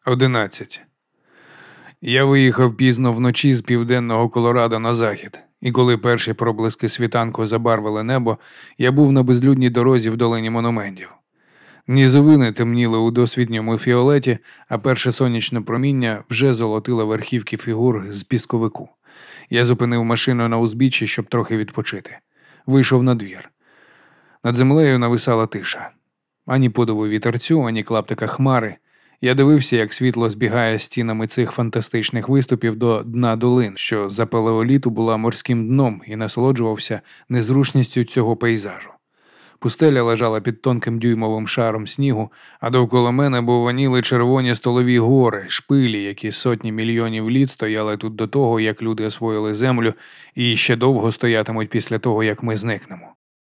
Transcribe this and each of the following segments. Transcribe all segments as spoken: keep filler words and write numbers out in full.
Одинадцять. Я виїхав пізно вночі з південного Колорадо на захід, і коли перші проблиски світанку забарвили небо, я був на безлюдній дорозі в долині монументів. Нізовини темніли у досвітньому фіолеті, а перше сонячне проміння вже золотило верхівки фігур з пісковику. Я зупинив машину на узбіччі, щоб трохи відпочити. Вийшов на двір. Над землею нависала тиша. Ані подову вітерцю, ані клаптика хмари. Я дивився, як світло збігає стінами цих фантастичних виступів до дна долин, що за палеоліту була морським дном, і насолоджувався незручністю цього пейзажу. Пустеля лежала під тонким дюймовим шаром снігу, а довкола мене бовваніли червоні столові гори, шпилі, які сотні мільйонів літ стояли тут до того, як люди освоїли землю, і ще довго стоятимуть після того, як ми зникнемо.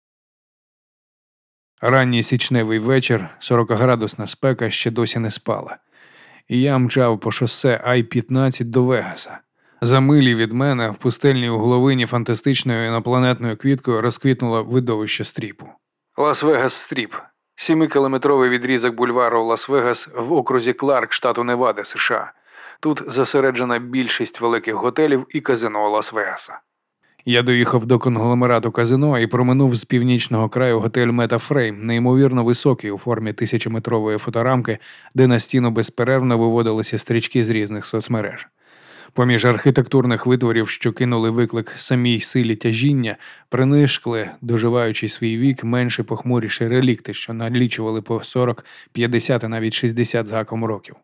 Ранній січневий вечір, сорокаградусна спека ще досі не спала. І я мчав по шосе Ай п'ятнадцять до Вегаса. За милі від мене в пустельній угловині фантастичною інопланетною квіткою розквітнуло видовище стріпу. Лас-Вегас-Стріп – сімикілометровий відрізок бульвару Лас-Вегас в окрузі Кларк, штату Невада, США. Тут зосереджена більшість великих готелів і казино Лас-Вегаса. Я доїхав до конгломерату казино і проминув з північного краю готель Метафрейм, неймовірно високий у формі тисячометрової фоторамки, де на стіну безперервно виводилися стрічки з різних соцмереж. Поміж архітектурних витворів, що кинули виклик самій силі тяжіння, принишкли, доживаючи свій вік, менше похмуріші релікти, що налічували по сорок, п'ятдесят і навіть шістдесят з гаком років.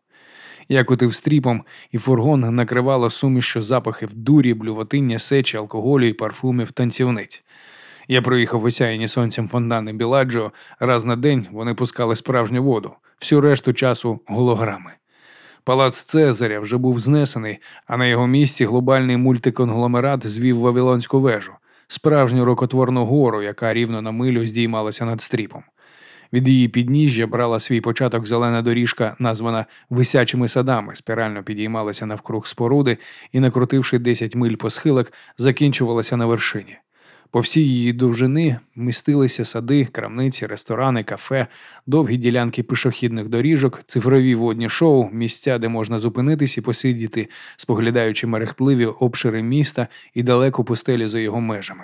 Я кутив стріпом, і фургон накривало сумішю запахів дурі, блювотиння, сечі, алкоголю і парфумів танцівниць. Я проїхав осяяні сонцем фонтани Біладжо, раз на день вони пускали справжню воду, всю решту часу – голограми. Палац Цезаря вже був знесений, а на його місці глобальний мультиконгломерат звів Вавилонську вежу, справжню рукотворну гору, яка рівно на милю здіймалася над стріпом. Від її підніжжя брала свій початок зелена доріжка, названа «Висячими садами», спірально підіймалася навкруг споруди і, накрутивши десять миль по схилах, закінчувалася на вершині. По всій її довжини містилися сади, крамниці, ресторани, кафе, довгі ділянки пішохідних доріжок, цифрові водні шоу, місця, де можна зупинитись і посидіти, споглядаючи мерехтливі обшири міста і далеку пустелі за його межами.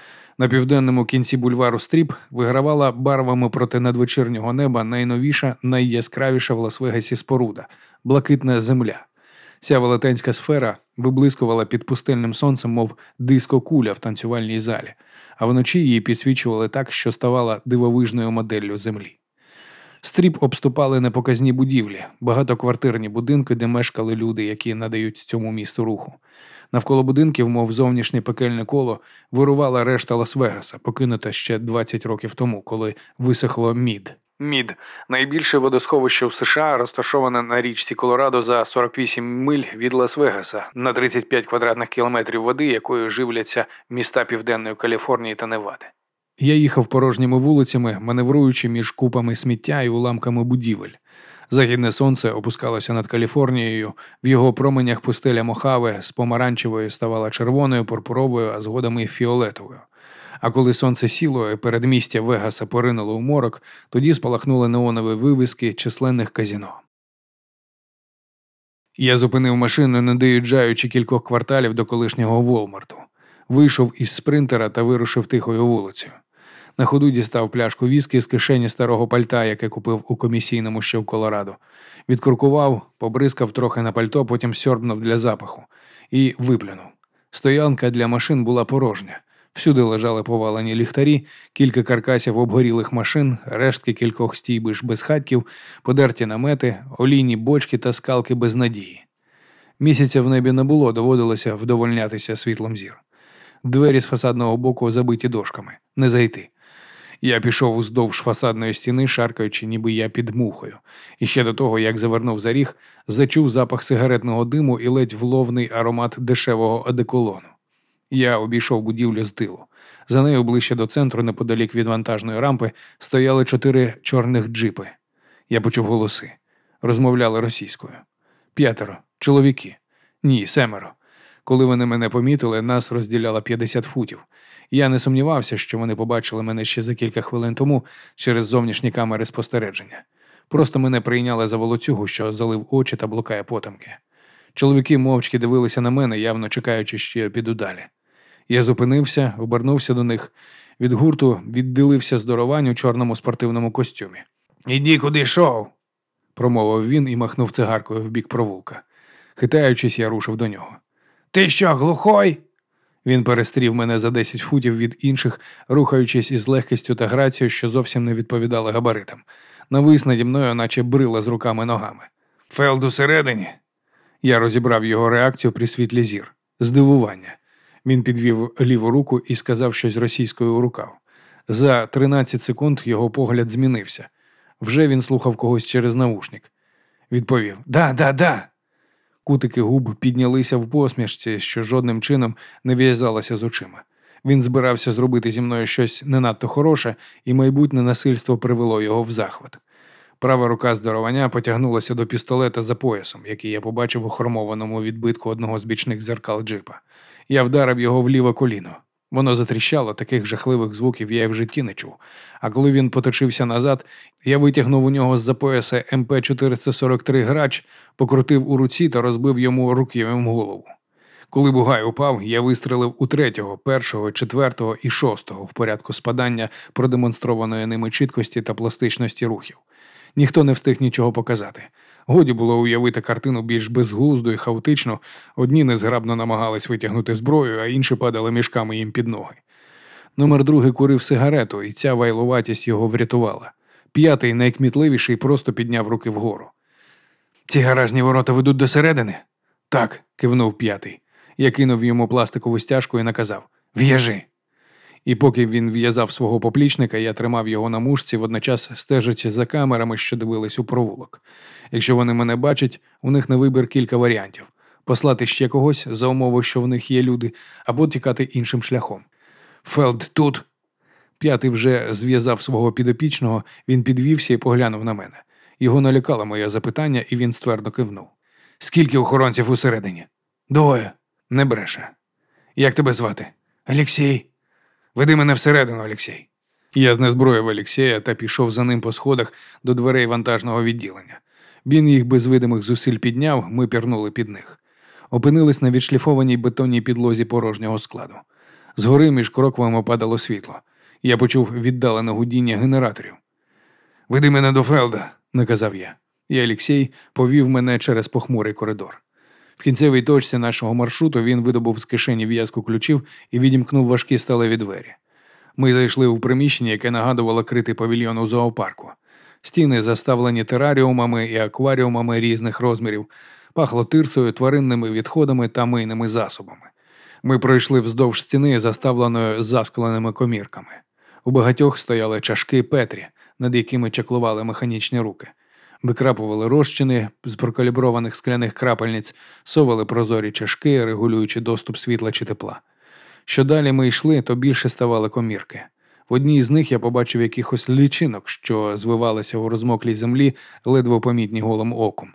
На південному кінці бульвару Стріп вигравала барвами проти надвечірнього неба найновіша, найяскравіша в Лас-Вегасі споруда – блакитна земля. Ця велетенська сфера виблискувала під пустельним сонцем, мов диско-куля в танцювальній залі, а вночі її підсвічували так, що ставала дивовижною моделлю землі. Стріп обступали непоказні будівлі, багатоквартирні будинки, де мешкали люди, які надають цьому місту руху. Навколо будинків, мов зовнішнє пекельне коло, вирувала решта Лас-Вегаса, покинута ще двадцять років тому, коли висохло Мід. Мід – найбільше водосховище у США, розташоване на річці Колорадо за сорок вісім миль від Лас-Вегаса, на тридцять п'ять квадратних кілометрів води, якою живляться міста Південної Каліфорнії та Невади. Я їхав порожніми вулицями, маневруючи між купами сміття і уламками будівель. Західне сонце опускалося над Каліфорнією, в його променях пустеля Мохаве з помаранчевою ставала червоною, пурпуровою, а згодом і фіолетовою. А коли сонце сіло і передмістя Вегаса поринуло у морок, тоді спалахнули неонові вивіски численних казино. Я зупинив машину, не доїжджаючи кількох кварталів до колишнього Волмарту. Вийшов із спринтера та вирушив тихою вулицею. На ходу дістав пляшку віскі з кишені старого пальта, яке купив у комісійному ще в Колорадо. Відкуркував, побризкав трохи на пальто, потім сьорбнув для запаху. І виплюнув. Стоянка для машин була порожня. Всюди лежали повалені ліхтарі, кілька каркасів обгорілих машин, рештки кількох стійбиш безхатьків, подерті намети, олійні бочки та скалки без надії. Місяця в небі не було, доводилося вдовольнятися світлом зір. Двері з фасадного боку забиті дошками. Не зайти. Я пішов уздовж фасадної стіни, шаркаючи, ніби я під мухою. І ще до того, як завернув за ріг, зачув запах сигаретного диму і ледь вловний аромат дешевого одеколону. Я обійшов будівлю з тилу. За нею ближче до центру, неподалік від вантажної рампи, стояли чотири чорних джипи. Я почув голоси. Розмовляли російською. П'ятеро. Чоловіки. Ні, семеро. Коли вони мене помітили, нас розділяло п'ятдесят футів. Я не сумнівався, що вони побачили мене ще за кілька хвилин тому через зовнішні камери спостереження. Просто мене прийняли за волоцюгу, що залив очі та блукає потемки. Чоловіки мовчки дивилися на мене, явно чекаючи, що я піду далі. Я зупинився, обернувся до них. Від гурту відділився здоровань у чорному спортивному костюмі. «Іди, куди йшов!» – промовив він і махнув цигаркою в бік провулка. Хитаючись, я рушив до нього. «Ти що, глухой?» Він перестрів мене за десять футів від інших, рухаючись із легкістю та грацією, що зовсім не відповідали габаритам. Навис наді мною, наче брила з руками-ногами. «Фелд усередині?» Я розібрав його реакцію при світлі зір. Здивування. Він підвів ліву руку і сказав щось російською у рукав. За тринадцять секунд його погляд змінився. Вже він слухав когось через навушник. Відповів «Да, да, да». Кутики губ піднялися в посмішці, що жодним чином не в'язалася з очима. Він збирався зробити зі мною щось не надто хороше, і майбутнє насильство привело його в захват. Права рука здоровання потягнулася до пістолета за поясом, який я побачив у хромованому відбитку одного з бічних дзеркал джипа. Я вдарив його в ліве коліно. Воно затріщало, таких жахливих звуків я й в житті не чув. А коли він поточився назад, я витягнув у нього з-за пояса ем пе чотириста сорок три грач, покрутив у руці та розбив йому руків'ям голову. Коли бугай упав, я вистрелив у третього, першого, четвертого і шостого в порядку спадання продемонстрованої ними чіткості та пластичності рухів. Ніхто не встиг нічого показати. Годі було уявити картину більш безглузду і хаотичну. Одні незграбно намагались витягнути зброю, а інші падали мішками їм під ноги. Номер другий курив сигарету, і ця вайлуватість його врятувала. П'ятий, найкмітливіший, просто підняв руки вгору. «Ці гаражні ворота ведуть до середини?» «Так», – кивнув п'ятий. Я кинув йому пластикову стяжку і наказав «В'яжи». І поки він в'язав свого поплічника, я тримав його на мушці, водночас стежачи за камерами, що дивились у провулок. Якщо вони мене бачать, у них на вибір кілька варіантів. Послати ще когось, за умови, що в них є люди, або тікати іншим шляхом. «Фелд тут!» П'ятий вже зв'язав свого підопічного, він підвівся і поглянув на мене. Його налякало моє запитання, і він ствердо кивнув. «Скільки охоронців усередині?» «Двоє». «Не бреше». «Як тебе звати?» «Олексій». «Веди мене всередину, Олексій». Я знезброїв Олексія та пішов за ним по сходах до дверей вантажного відділення. Він їх без видимих зусиль підняв, ми пірнули під них. Опинились на відшліфованій бетонній підлозі порожнього складу. Згори між кроквами падало світло. Я почув віддалене гудіння генераторів. «Веди мене до Фелда», – наказав я. І Олексій повів мене через похмурий коридор. В кінцевій точці нашого маршруту він видобув з кишені в'язку ключів і відімкнув важкі сталеві двері. Ми зайшли в приміщення, яке нагадувало критий павільйон у зоопарку. Стіни заставлені тераріумами і акваріумами різних розмірів, пахло тирсою, тваринними відходами та мийними засобами. Ми пройшли вздовж стіни, заставленою заскленими комірками. У багатьох стояли чашки Петрі, над якими чаклували механічні руки. Викрапували розчини з прокаліброваних скляних крапельниць, совали прозорі чашки, регулюючи доступ світла чи тепла. Що далі ми йшли, то більше ставали комірки. В одній з них я побачив якихось лічинок, що звивалися у розмоклій землі, ледве помітні голим оком.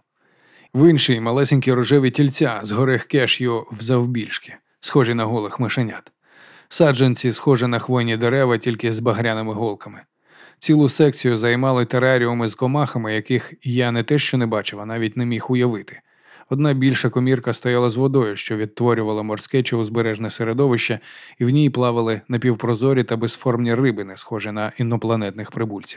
В іншій малесенькі рожеві тільця з горех кешю взавбільшки, схожі на голих мишенят. Саджанці, схожі на хвойні дерева, тільки з багряними голками. Цілу секцію займали тераріуми з комахами, яких я не те що не бачив, а навіть не міг уявити. Одна більша комірка стояла з водою, що відтворювала морське чи узбережне середовище, і в ній плавали напівпрозорі та безформні рибини, схожі на інопланетних прибульців.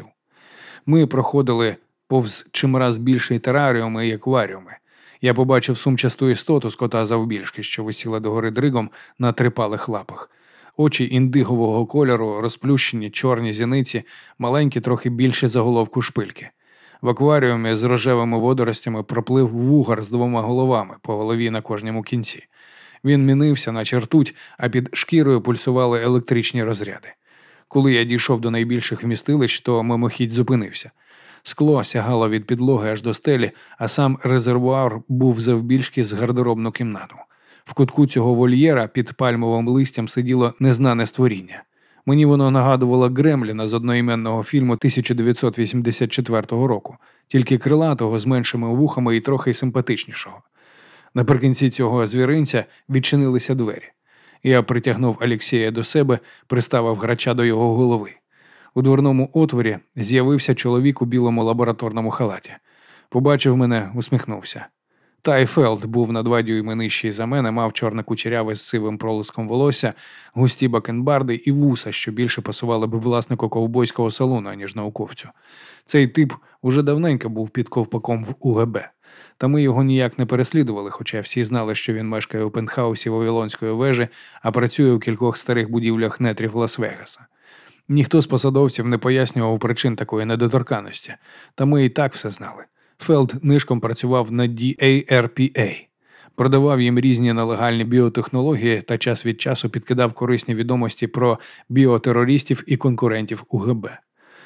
Ми проходили повз чимраз більші тераріуми і акваріуми. Я побачив сумчасту істоту з кота завбільшки, що висіла догори дригом на трипалих лапах. Очі індигового кольору, розплющені, чорні зіниці, маленькі, трохи більше за головку шпильки. В акваріумі з рожевими водоростями проплив вугар з двома головами, по голові на кожному кінці. Він мінився, наче ртуть, а під шкірою пульсували електричні розряди. Коли я дійшов до найбільших вмістилищ, то мимохідь зупинився. Скло сягало від підлоги аж до стелі, а сам резервуар був завбільшки з гардеробну кімнату. В кутку цього вольєра під пальмовим листям сиділо незнане створіння. Мені воно нагадувало Гремліна з одноіменного фільму тисяча дев'ятсот вісімдесят четвертого року, тільки крилатого, з меншими вухами і трохи симпатичнішого. Наприкінці цього звіринця відчинилися двері. Я притягнув Олексія до себе, приставив грача до його голови. У дверному отворі з'явився чоловік у білому лабораторному халаті. Побачив мене, усміхнувся. Тай Фелд був на два дюйми нижчий за мене, мав чорне кучеряве з сивим пролиском волосся, густі бакенбарди і вуса, що більше пасували б власнику ковбойського салону, аніж науковцю. Цей тип уже давненько був під ковпаком в У Ге Бе. Та ми його ніяк не переслідували, хоча всі знали, що він мешкає у пентхаусі Вавилонської вежі, а працює у кількох старих будівлях нетрів Лас-Вегаса. Ніхто з посадовців не пояснював причин такої недоторканності, та ми і так все знали. Фелд нишком працював на Ді Ей Ар Пі Ей, продавав їм різні нелегальні біотехнології та час від часу підкидав корисні відомості про біотерористів і конкурентів У Ге Бе.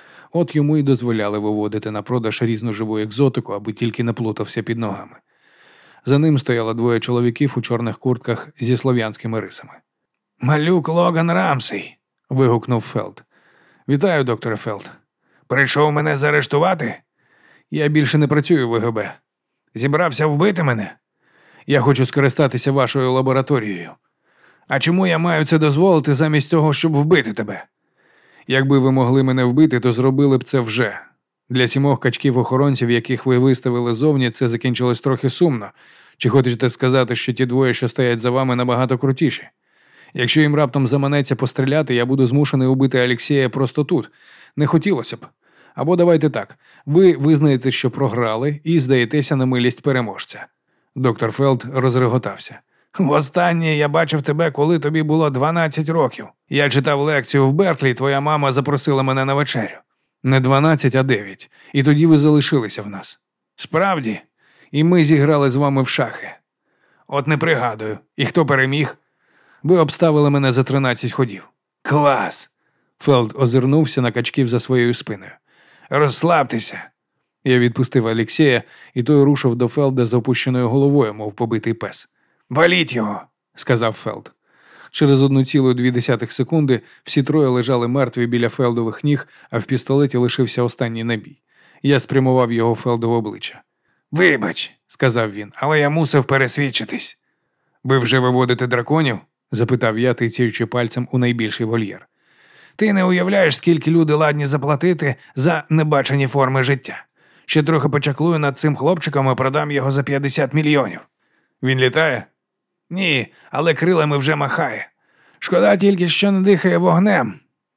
От йому й дозволяли виводити на продаж різну живу екзотику, аби тільки не плутався під ногами. За ним стояло двоє чоловіків у чорних куртках зі слов'янськими рисами. «Малюк Логан Рамсей!» – вигукнув Фелд. «Вітаю, докторе Фелд. Прийшов мене заарештувати? Я більше не працюю в У Ге Бе. Зібрався вбити мене? Я хочу скористатися вашою лабораторією. А чому я маю це дозволити замість того, щоб вбити тебе? Якби ви могли мене вбити, то зробили б це вже. Для сімох качків-охоронців, яких ви виставили зовні, це закінчилось трохи сумно. Чи хочете сказати, що ті двоє, що стоять за вами, набагато крутіші? Якщо їм раптом заманеться постріляти, я буду змушений убити Олексія просто тут. Не хотілося б. Або давайте так, ви визнаєте, що програли і здаєтеся на милість переможця». Доктор Фелд розреготався. «Востаннє я бачив тебе, коли тобі було дванадцять років. Я читав лекцію в Берклі, твоя мама запросила мене на вечерю. Не дванадцять, а дев'ять. І тоді ви залишилися в нас. Справді? І ми зіграли з вами в шахи. От не пригадую. І хто переміг? Ви обставили мене за тринадцять ходів. Клас!» Фелд озирнувся на качків за своєю спиною. «Розслабтеся!» Я відпустив Олексія, і той рушив до Фелда з опущеною головою, мов побитий пес. «Валіть його!» – сказав Фелд. Через одну цілу дві десятих секунди всі троє лежали мертві біля Фелдових ніг, а в пістолеті лишився останній набій. Я спрямував його Фелду в обличчя. «Вибач», – сказав він, – «але я мусив пересвідчитись». «Ви вже виводите драконів?» – запитав я, тицяючи пальцем у найбільший вольєр. «Ти не уявляєш, скільки люди ладні заплатити за небачені форми життя. Ще трохи почаклую над цим хлопчиком і продам його за п'ятдесят мільйонів. Він літає? Ні, але крилами вже махає. Шкода тільки, що не дихає вогнем.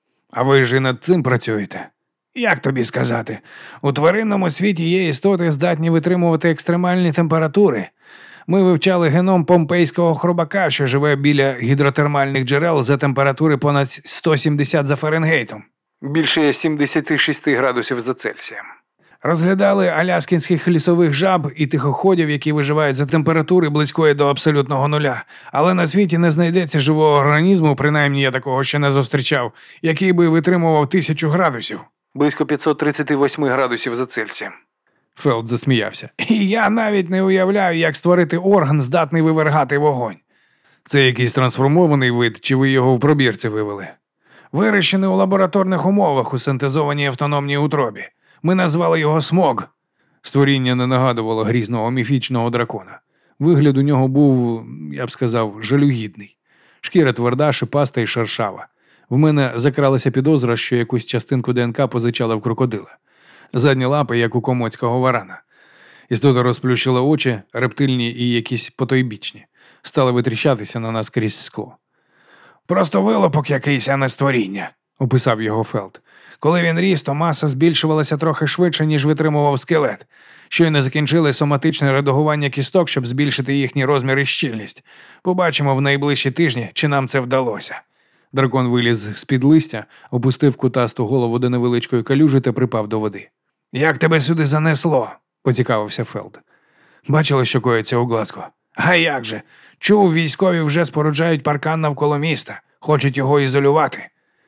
А ви ж і над цим працюєте. Як тобі сказати? У тваринному світі є істоти, здатні витримувати екстремальні температури. Ми вивчали геном помпейського хробака, що живе біля гідротермальних джерел за температури понад сто сімдесят за Фаренгейтом. Більше сімдесят шість градусів за Цельсієм. Розглядали аляскінських лісових жаб і тихоходів, які виживають за температури близької до абсолютного нуля. Але на світі не знайдеться живого організму, принаймні я такого ще не зустрічав, який би витримував тисячу градусів. Близько п'ятсот тридцять вісім градусів за Цельсієм. Фелд засміявся. І я навіть не уявляю, як створити орган, здатний вивергати вогонь. Це якийсь трансформований вид, чи ви його в пробірці вивели? Вирощений у лабораторних умовах у синтезованій автономній утробі. Ми назвали його Смог. Створіння не нагадувало грізного міфічного дракона. Вигляд у нього був, я б сказав, жалюгідний. Шкіра тверда, шипаста і шершава. В мене закралася підозра, що якусь частинку ДНК позичала в крокодила. Задні лапи, як у комоцького варана. Істота розплющила очі, рептильні і якісь потойбічні. Стали витріщатися на нас крізь скло. «Просто вилупок якийсь, а не створіння», – описав його Фелд. «Коли він ріс, то маса збільшувалася трохи швидше, ніж витримував скелет. Щойно закінчили соматичне редагування кісток, щоб збільшити їхній розмір і щільність. Побачимо в найближчі тижні, чи нам це вдалося». Дракон виліз з-під листя, опустив кутасту голову до невеличкої калюжі та припав до води. «Як тебе сюди занесло?» – поцікавився Фелд. «Бачили, що коїться у Глазго?» «А як же? Чув, військові вже споруджають паркан навколо міста. Хочуть його ізолювати».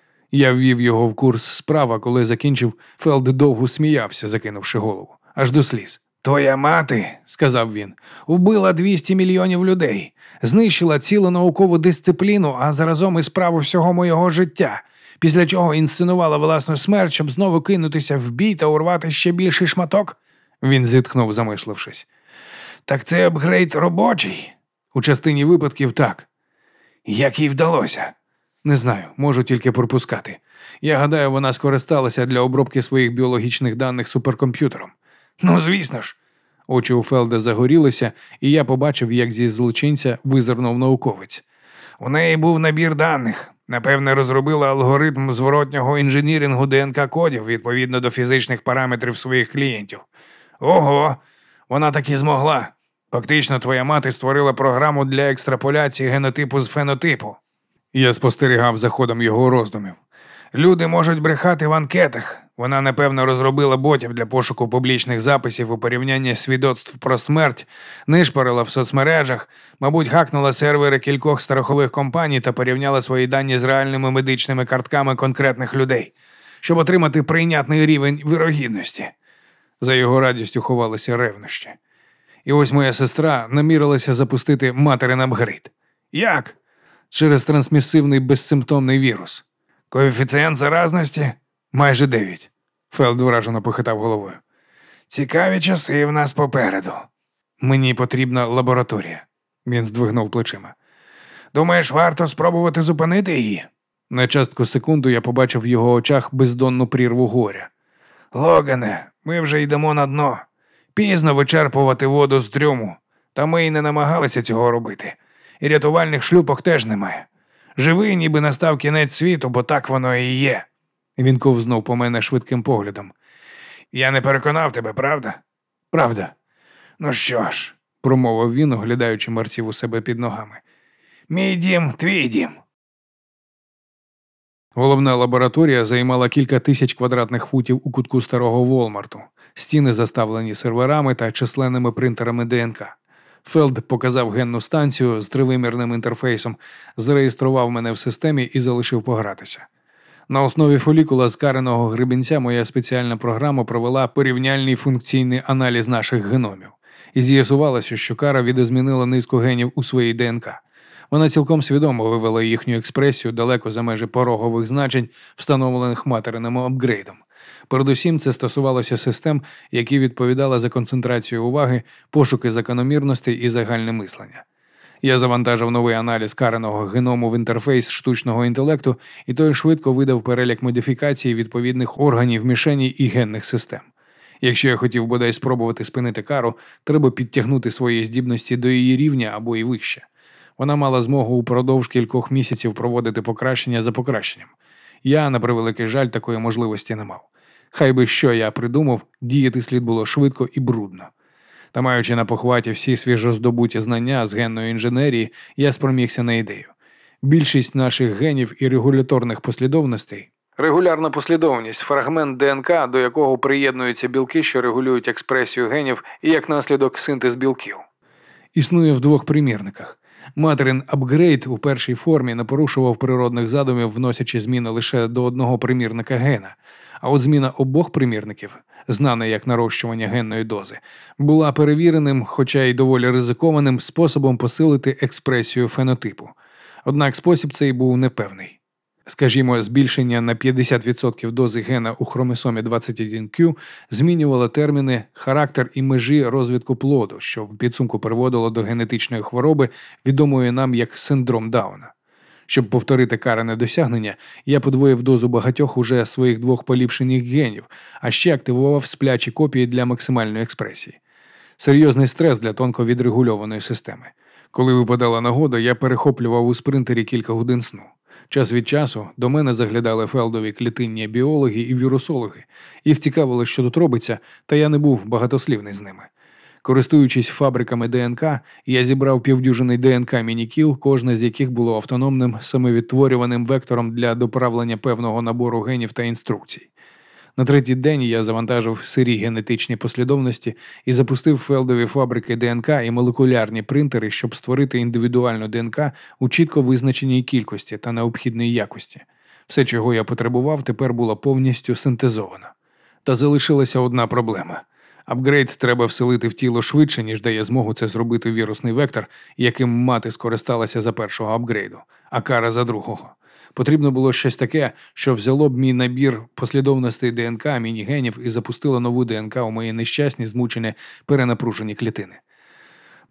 Я ввів його в курс справа, коли закінчив, Фелд довго сміявся, закинувши голову. Аж до сліз. «Твоя мати, – сказав він, – убила двісті мільйонів людей. Знищила цілу наукову дисципліну, а заразом і справу всього моєго життя. Після чого інсценувала власну смерть, щоб знову кинутися в бій та урвати ще більший шматок?» Він зітхнув, замислившись. «Так це апгрейд робочий?» «У частині випадків так». «Як їй вдалося?» Не знаю, можу тільки припускати. Я гадаю, вона скористалася для обробки своїх біологічних даних суперкомп'ютером. Ну, звісно ж. Очі у Фелда загорілися, і я побачив, як зі злочинця визирнув науковець. У неї був набір даних. Напевне, розробила алгоритм зворотнього інженірінгу ДНК-кодів відповідно до фізичних параметрів своїх клієнтів. Ого, вона таки змогла. Фактично, твоя мати створила програму для екстраполяції генотипу з фенотипу. Я спостерігав за ходом його роздумів. Люди можуть брехати в анкетах. Вона, напевно, розробила ботів для пошуку публічних записів у порівнянні свідоцтв про смерть, нишпорила в соцмережах, мабуть, хакнула сервери кількох страхових компаній та порівняла свої дані з реальними медичними картками конкретних людей, щоб отримати прийнятний рівень вірогідності. За його радістю ховалися ревнощі. І ось моя сестра намірилася запустити материн апгрейд. Як? Через трансмісивний безсимптомний вірус. Коефіцієнт заразності? Майже дев'ять. Фелд вражено похитав головою. Цікаві часи в нас попереду. Мені потрібна лабораторія. Він здвигнув плечима. Думаєш, варто спробувати зупинити її? На частку секунду я побачив в його очах бездонну прірву горя. Логане, ми вже йдемо на дно. Пізно вичерпувати воду з трюму. Та ми й не намагалися цього робити. І рятувальних шлюпок теж немає. Живий, ніби настав кінець світу, бо так воно і є. Він ковзнув по мене швидким поглядом. Я не переконав тебе, правда? Правда. Ну що ж, промовив він, оглядаючи мерців у себе під ногами. Мій дім, твій дім. Головна лабораторія займала кілька тисяч квадратних футів у кутку старого Волмарту. Стіни заставлені серверами та численними принтерами ДНК. Фелд показав генну станцію з тривимірним інтерфейсом, зареєстрував мене в системі і залишив погратися. На основі фолікула з кареного гребінця моя спеціальна програма провела порівняльний функційний аналіз наших геномів. І з'ясувалося, що кара відозмінила низку генів у своїй ДНК. Вона цілком свідомо вивела їхню експресію далеко за межі порогових значень, встановлених материним апгрейдом. Передусім це стосувалося систем, які відповідали за концентрацію уваги, пошуки закономірностей і загальне мислення. Я завантажив новий аналіз кареного геному в інтерфейс штучного інтелекту, і той швидко видав перелік модифікацій відповідних органів мішені і генних систем. Якщо я хотів бодай спробувати спинити кару, треба підтягнути свої здібності до її рівня або й вище. Вона мала змогу упродовж кількох місяців проводити покращення за покращенням. Я, на превеликий жаль, такої можливості не мав. Хай би що я придумав, діяти слід було швидко і брудно. Та маючи на похваті всі свіжоздобуті знання з генної інженерії, я спромігся на ідею. Більшість наших генів і регуляторних послідовностей – регулярна послідовність – фрагмент ДНК, до якого приєднуються білки, що регулюють експресію генів і, як наслідок, синтез білків. Існує в двох примірниках. Материн апгрейд у першій формі не порушував природних задумів, вносячи зміни лише до одного примірника гена, а от зміна обох примірників, знана як нарощування генної дози, була перевіреним, хоча й доволі ризикованим способом посилити експресію фенотипу. Однак спосіб цей був непевний. Скажімо, збільшення на п'ятдесят відсотків дози гена у хромосомі двадцять один кю змінювало терміни, характер і межі розвитку плоду, що в підсумку приводило до генетичної хвороби, відомої нам як синдром Дауна. Щоб повторити каране досягнення, я подвоїв дозу багатьох уже своїх двох поліпшених генів, а ще активував сплячі копії для максимальної експресії. Серйозний стрес для тонко відрегульованої системи. Коли випадала нагода, я перехоплював у спринтері кілька годин сну. Час від часу до мене заглядали Фелдові клітинні біологи і вірусологи. Їх цікавило, що тут робиться, та я не був багатослівний з ними. Користуючись фабриками ДНК, я зібрав півдюжини ДНК-мінікіл, кожне з яких було автономним самовідтворюваним вектором для доправлення певного набору генів та інструкцій. На третій день я завантажив сирі генетичні послідовності і запустив Фелдові фабрики ДНК і молекулярні принтери, щоб створити індивідуальну ДНК у чітко визначеній кількості та необхідній якості. Все, чого я потребував, тепер було повністю синтезовано. Та залишилася одна проблема. Апгрейд треба вселити в тіло швидше, ніж дає змогу це зробити вірусний вектор, яким мати скористалася за першого апгрейду, а кара за другого. Потрібно було щось таке, що взяло б мій набір послідовностей ДНК, мінігенів і запустило нову ДНК у мої нещасні, змучені, перенапружені клітини.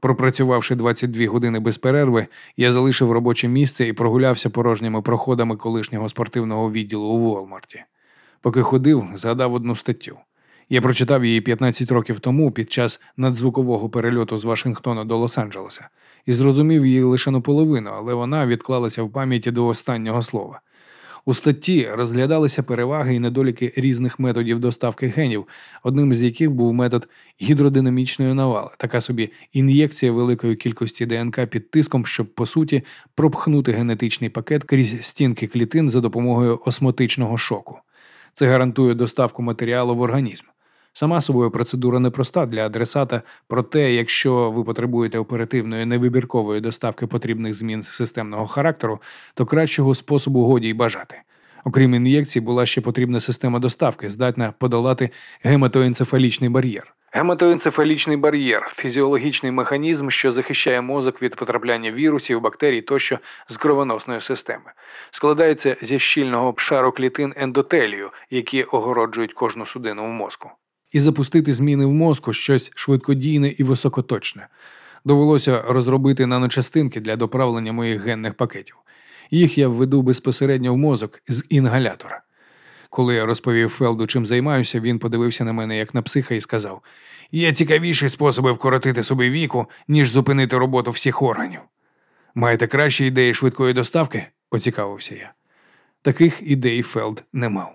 Пропрацювавши двадцять дві години без перерви, я залишив робоче місце і прогулявся порожніми проходами колишнього спортивного відділу у Волмарті. Поки ходив, згадав одну статтю. Я прочитав її п'ятнадцять років тому під час надзвукового перельоту з Вашингтона до Лос-Анджелеса і зрозумів її лише наполовину, але вона відклалася в пам'яті до останнього слова. У статті розглядалися переваги і недоліки різних методів доставки генів, одним з яких був метод гідродинамічної навали, така собі ін'єкція великої кількості ДНК під тиском, щоб, по суті, пропхнути генетичний пакет крізь стінки клітин за допомогою осмотичного шоку. Це гарантує доставку матеріалу в організм. Сама собою процедура непроста для адресата, проте, якщо ви потребуєте оперативної невибіркової доставки потрібних змін системного характеру, то кращого способу годі й бажати. Окрім ін'єкцій, була ще потрібна система доставки, здатна подолати гематоенцефалічний бар'єр. Гематоенцефалічний бар'єр – фізіологічний механізм, що захищає мозок від потрапляння вірусів, бактерій тощо з кровоносної системи. Складається зі щільного шару клітин ендотелію, які огороджують кожну судину в мозку. І запустити зміни в мозку – щось швидкодійне і високоточне. Довелося розробити наночастинки для доправлення моїх генних пакетів. Їх я введу безпосередньо в мозок з інгалятора. Коли я розповів Фелду, чим займаюся, він подивився на мене як на психа і сказав: «Є цікавіші способи вкоротити собі віку, ніж зупинити роботу всіх органів». «Маєте кращі ідеї швидкої доставки?» – поцікавився я. Таких ідей Фелд не мав.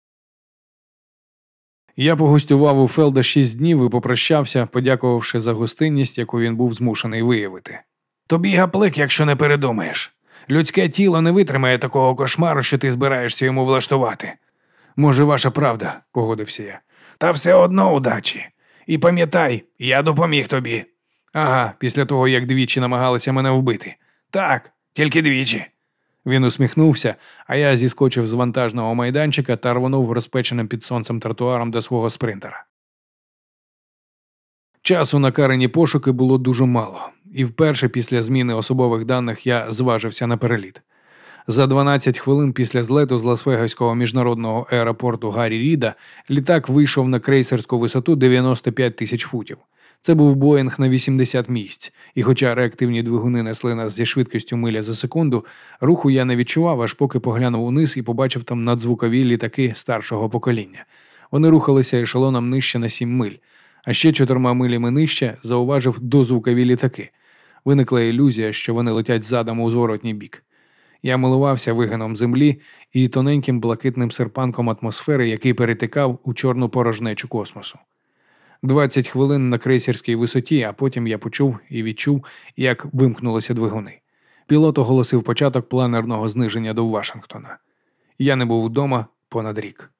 Я погостював у Фелда шість днів і попрощався, подякувавши за гостинність, яку він був змушений виявити. «Тобі гаплик, якщо не передумаєш. Людське тіло не витримає такого кошмару, що ти збираєшся йому влаштувати». «Може, ваша правда», – погодився я. «Та все одно удачі. І пам'ятай, я допоміг тобі». «Ага, після того, як двічі намагалися мене вбити». «Так, тільки двічі». Він усміхнувся, а я зіскочив з вантажного майданчика та рвонув розпеченим під сонцем тротуаром до свого спринтера. Часу на карені пошуки було дуже мало, і вперше після зміни особових даних я зважився на переліт. За дванадцять хвилин після злету з Лас-Вегаського міжнародного аеропорту Гаррі Ріда літак вийшов на крейсерську висоту дев'яносто п'ять тисяч футів. Це був Боїнг на вісімдесят місць, і хоча реактивні двигуни несли нас зі швидкістю миля за секунду, руху я не відчував, аж поки поглянув униз і побачив там надзвукові літаки старшого покоління. Вони рухалися ешелоном нижче на сім миль, а ще чотирма милями нижче зауважив дозвукові літаки. Виникла ілюзія, що вони летять задом у зворотній бік. Я милувався вигином землі і тоненьким блакитним серпанком атмосфери, який перетикав у чорну порожнечу космосу. Двадцять хвилин на крейсерській висоті, а потім я почув і відчув, як вимкнулися двигуни. Пілот оголосив початок планерного зниження до Вашингтона. Я не був вдома понад рік.